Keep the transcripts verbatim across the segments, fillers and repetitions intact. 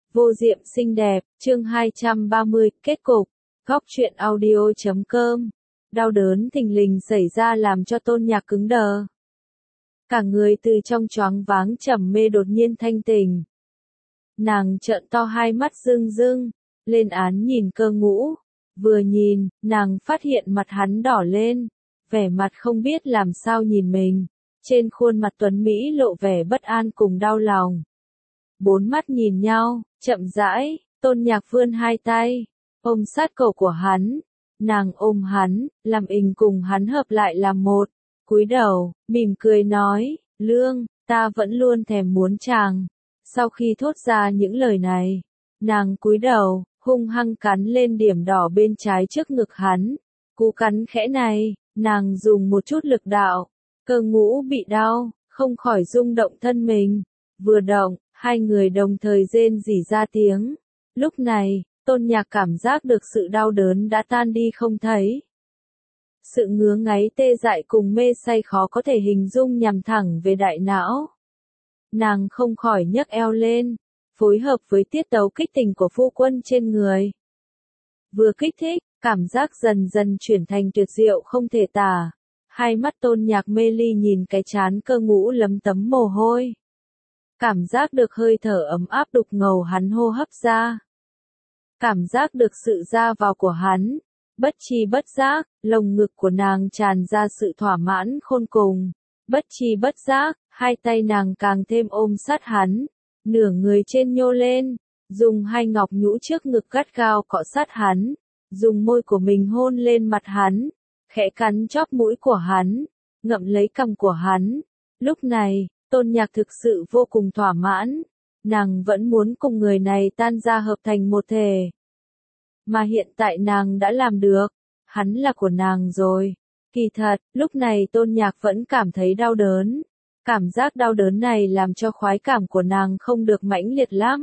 Vô diệm xinh đẹp, chương hai trăm ba mươi, kết cục. Góc truyện audio chấm com. Đau đớn thình lình xảy ra làm cho Tôn Nhạc cứng đờ. Cả người từ trong choáng váng trầm mê đột nhiên thanh tỉnh. Nàng trợn to hai mắt rưng rưng, lên án nhìn Cơ Ngũ. Vừa nhìn, nàng phát hiện mặt hắn đỏ lên, vẻ mặt không biết làm sao nhìn mình. Trên khuôn mặt tuấn Mỹ lộ vẻ bất an cùng đau lòng. Bốn mắt nhìn nhau, chậm rãi, Tôn Nhạc vươn hai tay, ôm sát cổ của hắn. Nàng ôm hắn, làm ình cùng hắn hợp lại làm một. Cúi đầu, mỉm cười nói, Lương, ta vẫn luôn thèm muốn chàng. Sau khi thốt ra những lời này, nàng cúi đầu, hung hăng cắn lên điểm đỏ bên trái trước ngực hắn. Cú cắn khẽ này, nàng dùng một chút lực đạo. Cơ Ngũ bị đau, không khỏi rung động thân mình. Vừa động, hai người đồng thời rên rỉ ra tiếng. Lúc này, Tôn Nhạc cảm giác được sự đau đớn đã tan đi không thấy. Sự ngứa ngáy tê dại cùng mê say khó có thể hình dung nhằm thẳng về đại não. Nàng không khỏi nhấc eo lên, phối hợp với tiết tấu kích tình của phu quân trên người. Vừa kích thích, cảm giác dần dần chuyển thành tuyệt diệu không thể tả. Hai mắt Tôn Nhạc mê ly nhìn cái trán Cơ Ngũ lấm tấm mồ hôi. Cảm giác được hơi thở ấm áp đục ngầu hắn hô hấp ra. Cảm giác được sự ra vào của hắn. Bất chi bất giác, lồng ngực của nàng tràn ra sự thỏa mãn khôn cùng. Bất chi bất giác, hai tay nàng càng thêm ôm sát hắn. Nửa người trên nhô lên, dùng hai ngọc nhũ trước ngực gắt gao cọ sát hắn. Dùng môi của mình hôn lên mặt hắn, khẽ cắn chóp mũi của hắn, ngậm lấy cằm của hắn. Lúc này, Tôn Nhạc thực sự vô cùng thỏa mãn. Nàng vẫn muốn cùng người này tan ra hợp thành một thể. Mà hiện tại nàng đã làm được. Hắn là của nàng rồi. Kỳ thật, lúc này Tôn Nhạc vẫn cảm thấy đau đớn. Cảm giác đau đớn này làm cho khoái cảm của nàng không được mãnh liệt lắm.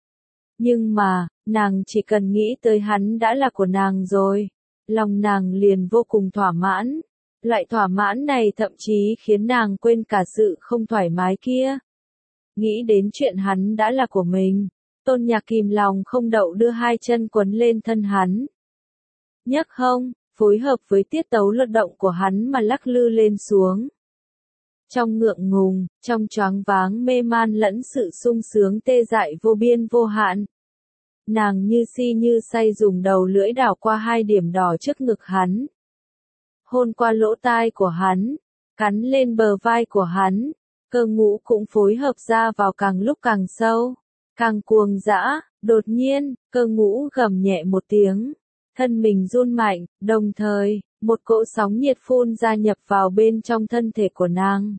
Nhưng mà, nàng chỉ cần nghĩ tới hắn đã là của nàng rồi. Lòng nàng liền vô cùng thỏa mãn. Loại thỏa mãn này thậm chí khiến nàng quên cả sự không thoải mái kia. Nghĩ đến chuyện hắn đã là của mình, Tôn Nhạc kìm lòng không đậu đưa hai chân quấn lên thân hắn. Nhấc hông, phối hợp với tiết tấu luật động của hắn mà lắc lư lên xuống. Trong ngượng ngùng, trong choáng váng mê man lẫn sự sung sướng tê dại vô biên vô hạn. Nàng như si như say dùng đầu lưỡi đảo qua hai điểm đỏ trước ngực hắn. Hôn qua lỗ tai của hắn, cắn lên bờ vai của hắn. Cơ Ngũ cũng phối hợp ra vào càng lúc càng sâu, càng cuồng dã. Đột nhiên, Cơ Ngũ gầm nhẹ một tiếng, thân mình run mạnh, đồng thời, một cỗ sóng nhiệt phun ra nhập vào bên trong thân thể của nàng.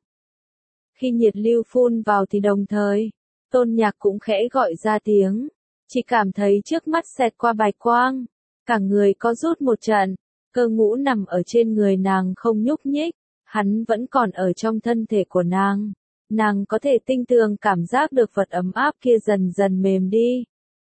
Khi nhiệt lưu phun vào thì đồng thời, Tôn Nhạc cũng khẽ gọi ra tiếng, chỉ cảm thấy trước mắt xẹt qua bạch quang, cả người có rút một trận. Cơ Ngũ nằm ở trên người nàng không nhúc nhích, hắn vẫn còn ở trong thân thể của nàng. Nàng có thể tinh tường cảm giác được vật ấm áp kia dần dần mềm đi.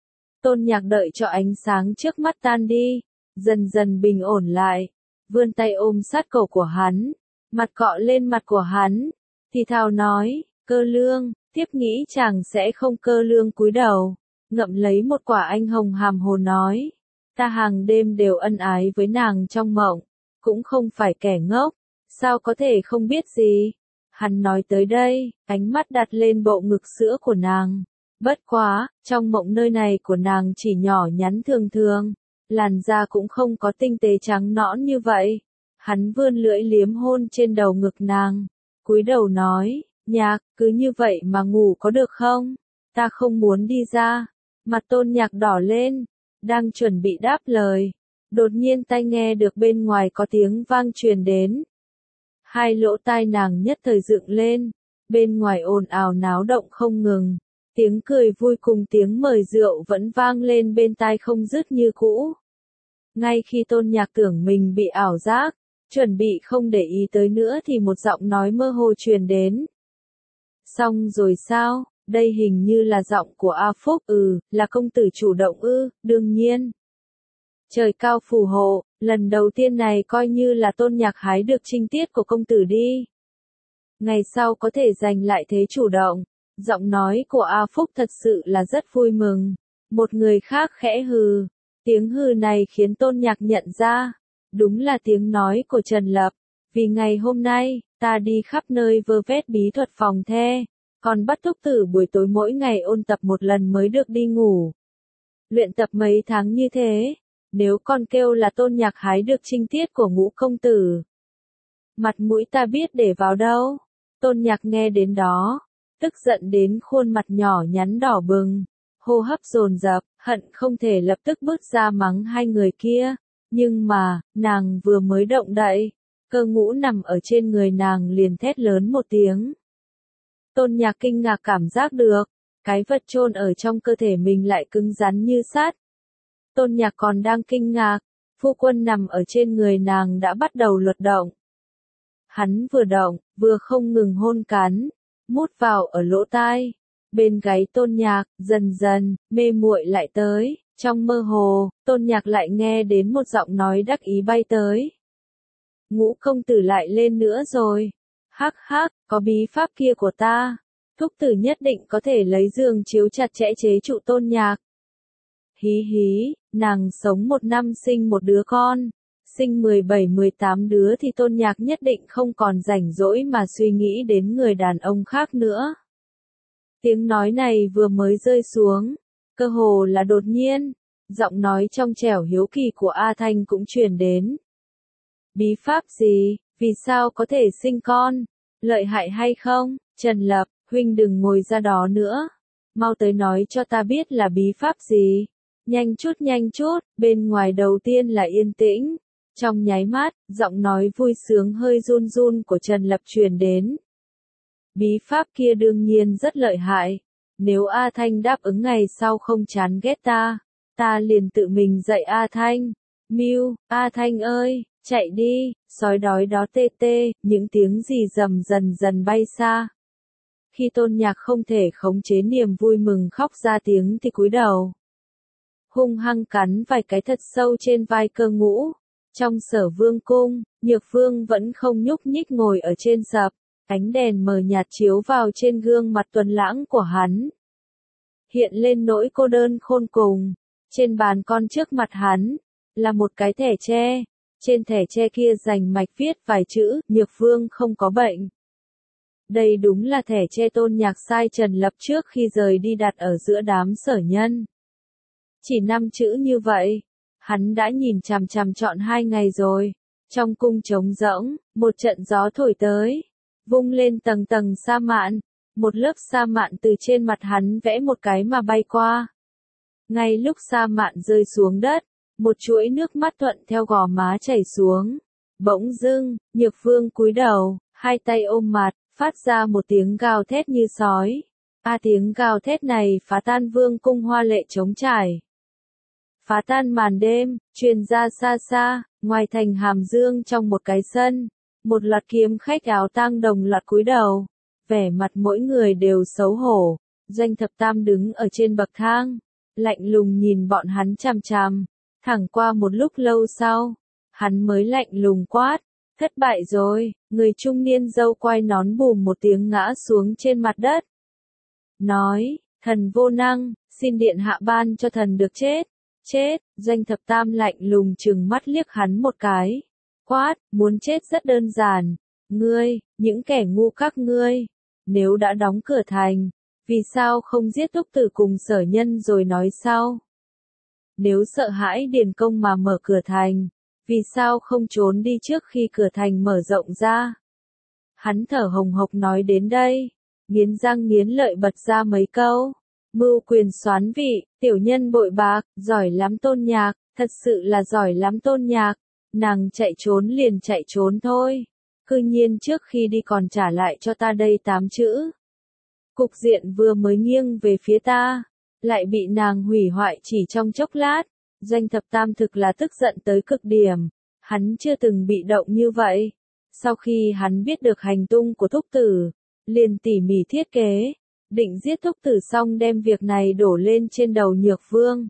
Tôn Nhạc đợi cho ánh sáng trước mắt tan đi, dần dần bình ổn lại, vươn tay ôm sát cổ của hắn, mặt cọ lên mặt của hắn, thì thào nói, Cơ Lương, tiếp nghĩ chàng sẽ không. Cơ Lương cúi đầu, ngậm lấy một quả anh hồng hàm hồ nói, ta hàng đêm đều ân ái với nàng trong mộng, cũng không phải kẻ ngốc, sao có thể không biết gì. Hắn nói tới đây, ánh mắt đặt lên bộ ngực sữa của nàng. Bất quá, trong mộng nơi này của nàng chỉ nhỏ nhắn thường thường, làn da cũng không có tinh tế trắng nõn như vậy. Hắn vươn lưỡi liếm hôn trên đầu ngực nàng, cúi đầu nói, Nhạc, cứ như vậy mà ngủ có được không? Ta không muốn đi ra. Mặt Tôn Nhạc đỏ lên, đang chuẩn bị đáp lời. Đột nhiên tai nghe được bên ngoài có tiếng vang truyền đến. Hai lỗ tai nàng nhất thời dựng lên, bên ngoài ồn ào náo động không ngừng, tiếng cười vui cùng tiếng mời rượu vẫn vang lên bên tai không dứt như cũ. Ngay khi Tôn Nhạc tưởng mình bị ảo giác, chuẩn bị không để ý tới nữa thì một giọng nói mơ hồ truyền đến. Xong rồi sao, đây hình như là giọng của A Phúc. Ừ, là công tử chủ động ư, đương nhiên. Trời cao phù hộ, lần đầu tiên này coi như là Tôn Nhạc hái được trinh tiết của công tử đi. Ngày sau có thể giành lại thế chủ động. Giọng nói của A Phúc thật sự là rất vui mừng. Một người khác khẽ hừ. Tiếng hừ này khiến Tôn Nhạc nhận ra. Đúng là tiếng nói của Trần Lập. Vì ngày hôm nay, ta đi khắp nơi vơ vét bí thuật phòng the. Còn bắt Thúc Tử buổi tối mỗi ngày ôn tập một lần mới được đi ngủ. Luyện tập mấy tháng như thế. Nếu con kêu là Tôn Nhạc hái được trinh tiết của Ngũ công tử. Mặt mũi ta biết để vào đâu. Tôn Nhạc nghe đến đó. Tức giận đến khuôn mặt nhỏ nhắn đỏ bừng. Hô hấp dồn dập, hận không thể lập tức bước ra mắng hai người kia. Nhưng mà, nàng vừa mới động đậy. Cơ Ngũ nằm ở trên người nàng liền thét lớn một tiếng. Tôn Nhạc kinh ngạc cảm giác được. Cái vật chôn ở trong cơ thể mình lại cứng rắn như sắt. Tôn Nhạc còn đang kinh ngạc. Phu quân nằm ở trên người nàng đã bắt đầu luật động. Hắn vừa động, vừa không ngừng hôn cắn. Mút vào ở lỗ tai. Bên gáy Tôn Nhạc, dần dần, mê muội lại tới. Trong mơ hồ, Tôn Nhạc lại nghe đến một giọng nói đắc ý bay tới. Ngũ công tử lại lên nữa rồi. Hắc hắc, có bí pháp kia của ta. Thúc Tử nhất định có thể lấy giường chiếu chặt chẽ chế trụ Tôn Nhạc. Hí hí, nàng sống một năm sinh một đứa con. Sinh mười bảy mười tám đứa thì Tôn Nhạc nhất định không còn rảnh rỗi mà suy nghĩ đến người đàn ông khác nữa. Tiếng nói này vừa mới rơi xuống. Cơ hồ là đột nhiên. Giọng nói trong trẻo hiếu kỳ của A Thanh cũng truyền đến. Bí pháp gì, vì sao có thể sinh con? Lợi hại hay không? Trần Lập, huynh đừng ngồi ra đó nữa. Mau tới nói cho ta biết là bí pháp gì. Nhanh chút nhanh chút, bên ngoài đầu tiên là yên tĩnh. Trong nháy mắt, giọng nói vui sướng hơi run run của Trần Lập truyền đến. Bí pháp kia đương nhiên rất lợi hại. Nếu A Thanh đáp ứng ngày sau không chán ghét ta, ta liền tự mình dạy A Thanh. Miu, A Thanh ơi, chạy đi, sói đói đó tê tê, những tiếng gì rầm dần dần bay xa. Khi Tôn Nhạc không thể khống chế niềm vui mừng khóc ra tiếng thì cúi đầu. Hung hăng cắn vài cái thật sâu trên vai Cơ Ngũ. Trong Sở Vương cung, Nhược Vương vẫn không nhúc nhích ngồi ở trên sập. Ánh đèn mờ nhạt chiếu vào trên gương mặt tuấn lãng của hắn. Hiện lên nỗi cô đơn khôn cùng. Trên bàn con trước mặt hắn, là một cái thẻ tre. Trên thẻ tre kia rành mạch viết vài chữ, Nhược Vương không có bệnh. Đây đúng là thẻ tre Tôn Nhạc sai Trần Lập trước khi rời đi đặt ở giữa đám sở nhân. Chỉ năm chữ như vậy, hắn đã nhìn chằm chằm trọn hai ngày rồi. Trong cung trống rỗng, một trận gió thổi tới. Vung lên tầng tầng sa mạn, một lớp sa mạn từ trên mặt hắn vẽ một cái mà bay qua. Ngay lúc sa mạn rơi xuống đất, một chuỗi nước mắt thuận theo gò má chảy xuống. Bỗng dưng, Nhược Vương cúi đầu, hai tay ôm mặt, phát ra một tiếng gào thét như sói. A tiếng gào thét này phá tan vương cung hoa lệ trống trải. Phá tan màn đêm, truyền ra xa xa, ngoài thành Hàm Dương trong một cái sân. Một loạt kiếm khách áo tang đồng loạt cúi đầu. Vẻ mặt mỗi người đều xấu hổ. Doanh Thập Tam đứng ở trên bậc thang. Lạnh lùng nhìn bọn hắn chằm chằm. Thẳng qua một lúc lâu sau. Hắn mới lạnh lùng quát. Thất bại rồi. Người trung niên râu quai nón bùm một tiếng ngã xuống trên mặt đất. Nói, thần vô năng, xin điện hạ ban cho thần được chết. Chết, Doanh Thập Tam lạnh lùng trừng mắt liếc hắn một cái. Quát, muốn chết rất đơn giản. Ngươi, những kẻ ngu các ngươi. Nếu đã đóng cửa thành, vì sao không giết Thúc Tử cùng sở nhân rồi nói sau? Nếu sợ hãi Điền Công mà mở cửa thành, vì sao không trốn đi trước khi cửa thành mở rộng ra? Hắn thở hồng hộc nói đến đây, nghiến răng nghiến lợi bật ra mấy câu. Mưu quyền soán vị, tiểu nhân bội bạc, giỏi lắm Tôn Nhạc, thật sự là giỏi lắm Tôn Nhạc. Nàng chạy trốn liền chạy trốn thôi. Cư nhiên trước khi đi còn trả lại cho ta đây tám chữ. Cục diện vừa mới nghiêng về phía ta, lại bị nàng hủy hoại chỉ trong chốc lát. Doanh Thập Tam thực là tức giận tới cực điểm. Hắn chưa từng bị động như vậy. Sau khi hắn biết được hành tung của Thúc Tử, liền tỉ mỉ thiết kế, định giết Thúc Tử xong đem việc này đổ lên trên đầu Nhược Vương.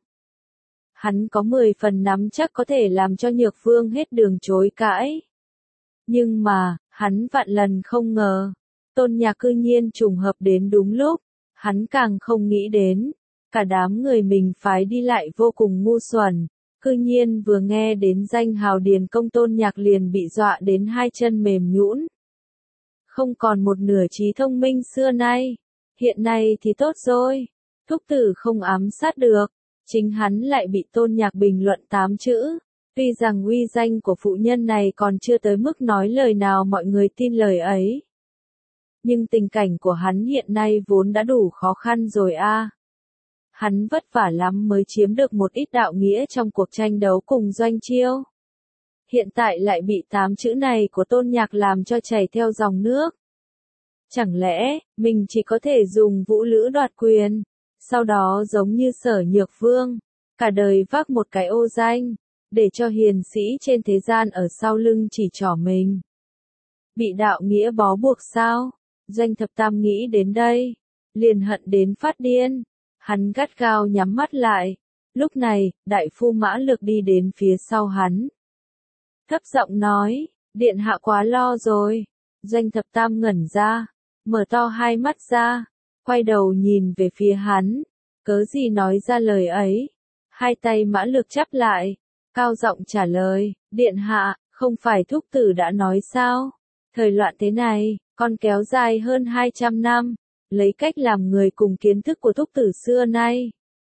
Hắn có mười phần nắm chắc có thể làm cho Nhược Vương hết đường chối cãi. Nhưng mà, hắn vạn lần không ngờ, Tôn Nhạc cư nhiên trùng hợp đến đúng lúc. Hắn càng không nghĩ đến, Cả đám người mình phái đi lại vô cùng ngu xuẩn, cư nhiên vừa nghe đến danh hào Điền Công Tôn Nhạc liền bị dọa đến hai chân mềm nhũn. Không còn một nửa trí thông minh xưa nay, hiện nay thì tốt rồi, thúc tử không ám sát được, chính hắn lại bị Tôn Nhạc bình luận tám chữ. Tuy rằng uy danh của phụ nhân này còn chưa tới mức nói lời nào mọi người tin lời ấy. Nhưng tình cảnh của hắn hiện nay vốn đã đủ khó khăn rồi a. À. Hắn vất vả lắm mới chiếm được một ít đạo nghĩa trong cuộc tranh đấu cùng Doanh Chiêu. Hiện tại lại bị tám chữ này của Tôn Nhạc làm cho chảy theo dòng nước. Chẳng lẽ, mình chỉ có thể dùng vũ lữ đoạt quyền, sau đó giống như Sở Nhược Vương, cả đời vác một cái ô danh, để cho hiền sĩ trên thế gian ở sau lưng chỉ trỏ mình. Bị đạo nghĩa bó buộc sao? Doanh Thập Tam nghĩ đến đây, liền hận đến phát điên. Hắn gắt gao nhắm mắt lại. Lúc này, đại phu Mã Lực đi đến phía sau hắn. Thấp giọng nói, điện hạ quá lo rồi. Doanh Thập Tam ngẩn ra, mở to hai mắt ra, quay đầu nhìn về phía hắn. Cớ gì nói ra lời ấy? Hai tay Mã Lực chắp lại, cao giọng trả lời, điện hạ, không phải thúc tử đã nói sao? Thời loạn thế này, còn kéo dài hơn hai trăm năm, lấy cách làm người cùng kiến thức của thúc tử xưa nay.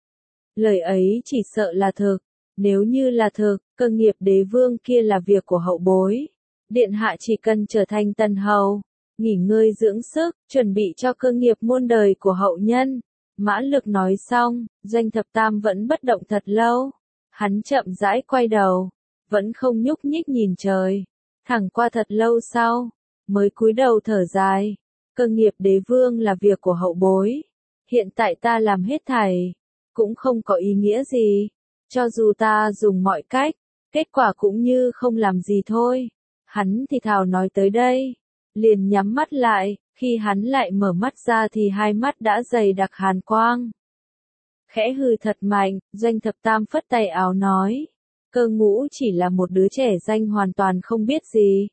Lời ấy chỉ sợ là thực, nếu như là thực, cơ nghiệp đế vương kia là việc của hậu bối. Điện hạ chỉ cần trở thành tần hầu, nghỉ ngơi dưỡng sức, chuẩn bị cho cơ nghiệp muôn đời của hậu nhân. Mã Lực nói xong, Doanh Thập Tam vẫn bất động thật lâu. Hắn chậm rãi quay đầu, vẫn không nhúc nhích nhìn trời. Thẳng qua thật lâu sau, mới cúi đầu thở dài. Cơ nghiệp đế vương là việc của hậu bối. Hiện tại ta làm hết thảy, cũng không có ý nghĩa gì. Cho dù ta dùng mọi cách, kết quả cũng như không làm gì thôi. Hắn thì thào nói tới đây, liền nhắm mắt lại, khi hắn lại mở mắt ra thì hai mắt đã dày đặc hàn quang. Khẽ hừ thật mạnh, Doanh Thập Tam phất tay áo nói, Cơ Ngũ chỉ là một đứa trẻ danh hoàn toàn không biết gì.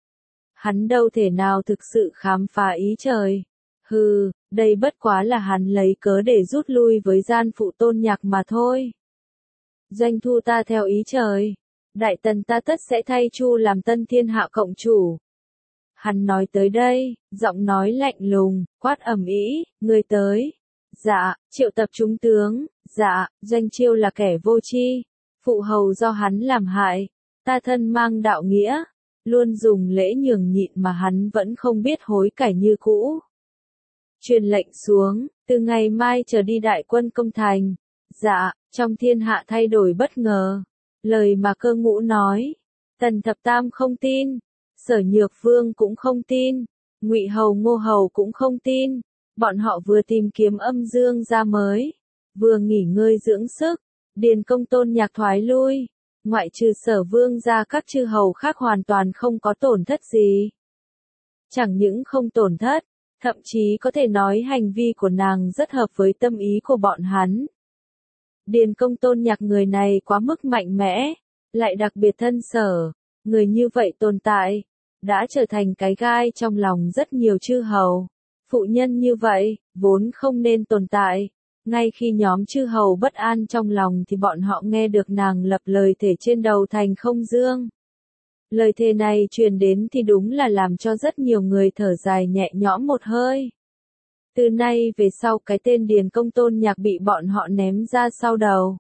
Hắn đâu thể nào thực sự khám phá ý trời. Hừ, đây bất quá là hắn lấy cớ để rút lui với gian phụ Tôn Nhạc mà thôi. Doanh thu ta theo ý trời. Đại tần ta tất sẽ thay Chu làm tân thiên hạ cộng chủ. Hắn nói tới đây, giọng nói lạnh lùng, quát ầm ĩ, người tới. Dạ, triệu tập chúng tướng. Dạ, Doanh Chiêu là kẻ vô tri, phụ hầu do hắn làm hại. Ta thân mang đạo nghĩa, luôn dùng lễ nhường nhịn mà hắn vẫn không biết hối cải như cũ. Truyền lệnh xuống, từ ngày mai trở đi đại quân công thành. Dạ, trong thiên hạ thay đổi bất ngờ. Lời mà Cơ Ngũ nói, Tần Thập Tam không tin, Sở Nhược Vương cũng không tin, Ngụy Hầu Ngô Hầu cũng không tin. Bọn họ vừa tìm kiếm âm dương gia mới, vừa nghỉ ngơi dưỡng sức. Điền Công Tôn Nhạc thoái lui, ngoại trừ Sở Vương gia các chư hầu khác hoàn toàn không có tổn thất gì. Chẳng những không tổn thất, thậm chí có thể nói hành vi của nàng rất hợp với tâm ý của bọn hắn. Điền Công Tôn Nhạc người này quá mức mạnh mẽ, lại đặc biệt thân sở, người như vậy tồn tại, đã trở thành cái gai trong lòng rất nhiều chư hầu. Phụ nhân như vậy, vốn không nên tồn tại. Ngay khi nhóm chư hầu bất an trong lòng thì bọn họ nghe được nàng lập lời thề trên đầu thành không dương. Lời thề này truyền đến thì đúng là làm cho rất nhiều người thở dài nhẹ nhõm một hơi. Từ nay về sau cái tên Điền Công Tôn Nhạc bị bọn họ ném ra sau đầu.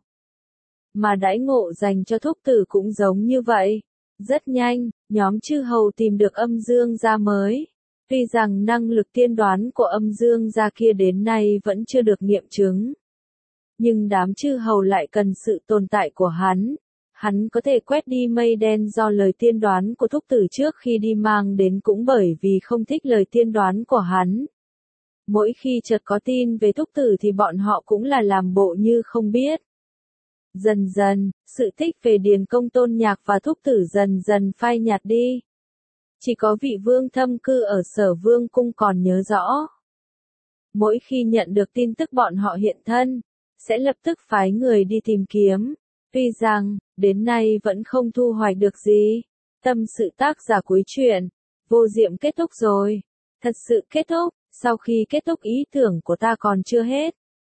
Mà đãi ngộ dành cho thúc tử cũng giống như vậy. Rất nhanh, nhóm chư hầu tìm được âm dương gia mới. Tuy rằng năng lực tiên đoán của âm dương gia kia đến nay vẫn chưa được nghiệm chứng. Nhưng đám chư hầu lại cần sự tồn tại của hắn. Hắn có thể quét đi mây đen do lời tiên đoán của thúc tử trước khi đi mang đến cũng bởi vì không thích lời tiên đoán của hắn. Mỗi khi chợt có tin về thúc tử thì bọn họ cũng là làm bộ như không biết. Dần dần, sự thích về Điền Công Tôn Nhạc và thúc tử dần dần phai nhạt đi. Chỉ có vị vương thâm cư ở Sở Vương cung còn nhớ rõ. Mỗi khi nhận được tin tức bọn họ hiện thân, sẽ lập tức phái người đi tìm kiếm. Tuy rằng, đến nay vẫn không thu hoạch được gì. Tâm sự tác giả cuối truyện, Vô Diệm kết thúc rồi. Thật sự kết thúc, sau khi kết thúc ý tưởng của ta còn chưa hết.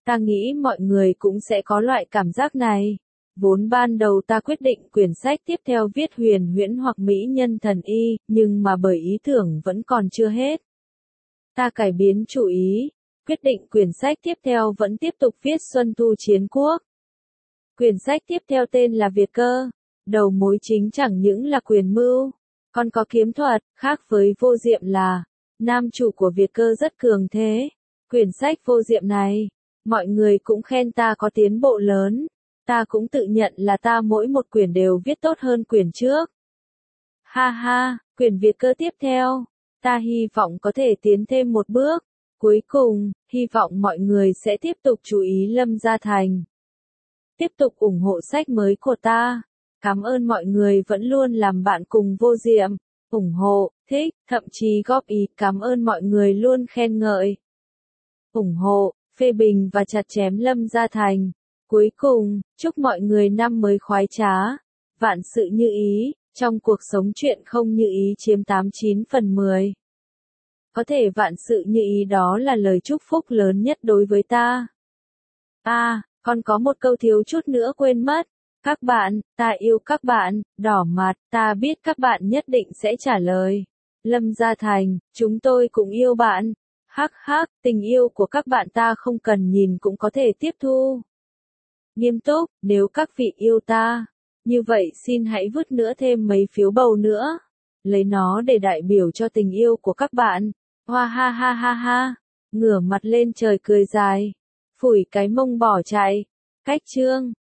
Ta nghĩ mọi người cũng sẽ có loại cảm giác này. Vốn ban đầu ta quyết định quyển sách tiếp theo viết huyền huyễn hoặc mỹ nhân thần y, nhưng mà bởi ý tưởng vẫn còn chưa hết. Ta cải biến chủ ý, quyết định quyển sách tiếp theo vẫn tiếp tục viết Xuân Thu Chiến Quốc. Quyển sách tiếp theo tên là Việt Cơ. Đầu mối chính chẳng những là quyền mưu, còn có kiếm thuật, khác với Vô Diệm là, nam chủ của Việt Cơ rất cường thế. Quyển sách Vô Diệm này, mọi người cũng khen ta có tiến bộ lớn. Ta cũng tự nhận là ta mỗi một quyển đều viết tốt hơn quyển trước. Ha ha, quyển Việt Cơ tiếp theo, ta hy vọng có thể tiến thêm một bước. Cuối cùng, hy vọng mọi người sẽ tiếp tục chú ý Lâm Gia Thành. Tiếp tục ủng hộ sách mới của ta. Cảm ơn mọi người vẫn luôn làm bạn cùng Vô Diệm. Ủng hộ, thích, thậm chí góp ý. Cảm ơn mọi người luôn khen ngợi, ủng hộ, phê bình và chặt chém Lâm Gia Thành. Cuối cùng, chúc mọi người năm mới khoái trá, vạn sự như ý, trong cuộc sống chuyện không như ý chiếm tám mươi chín phần mười. Có thể vạn sự như ý đó là lời chúc phúc lớn nhất đối với ta. À, còn có một câu thiếu chút nữa quên mất. Các bạn, ta yêu các bạn, đỏ mặt, ta biết các bạn nhất định sẽ trả lời. Lâm Gia Thành, chúng tôi cũng yêu bạn. Hắc hắc, tình yêu của các bạn ta không cần nhìn cũng có thể tiếp thu. Nghiêm túc, nếu các vị yêu ta, như vậy xin hãy vứt nữa thêm mấy phiếu bầu nữa. Lấy nó để đại biểu cho tình yêu của các bạn. Hoa ha ha ha ha, ngửa mặt lên trời cười dài, phủi cái mông bỏ chạy. Cách chương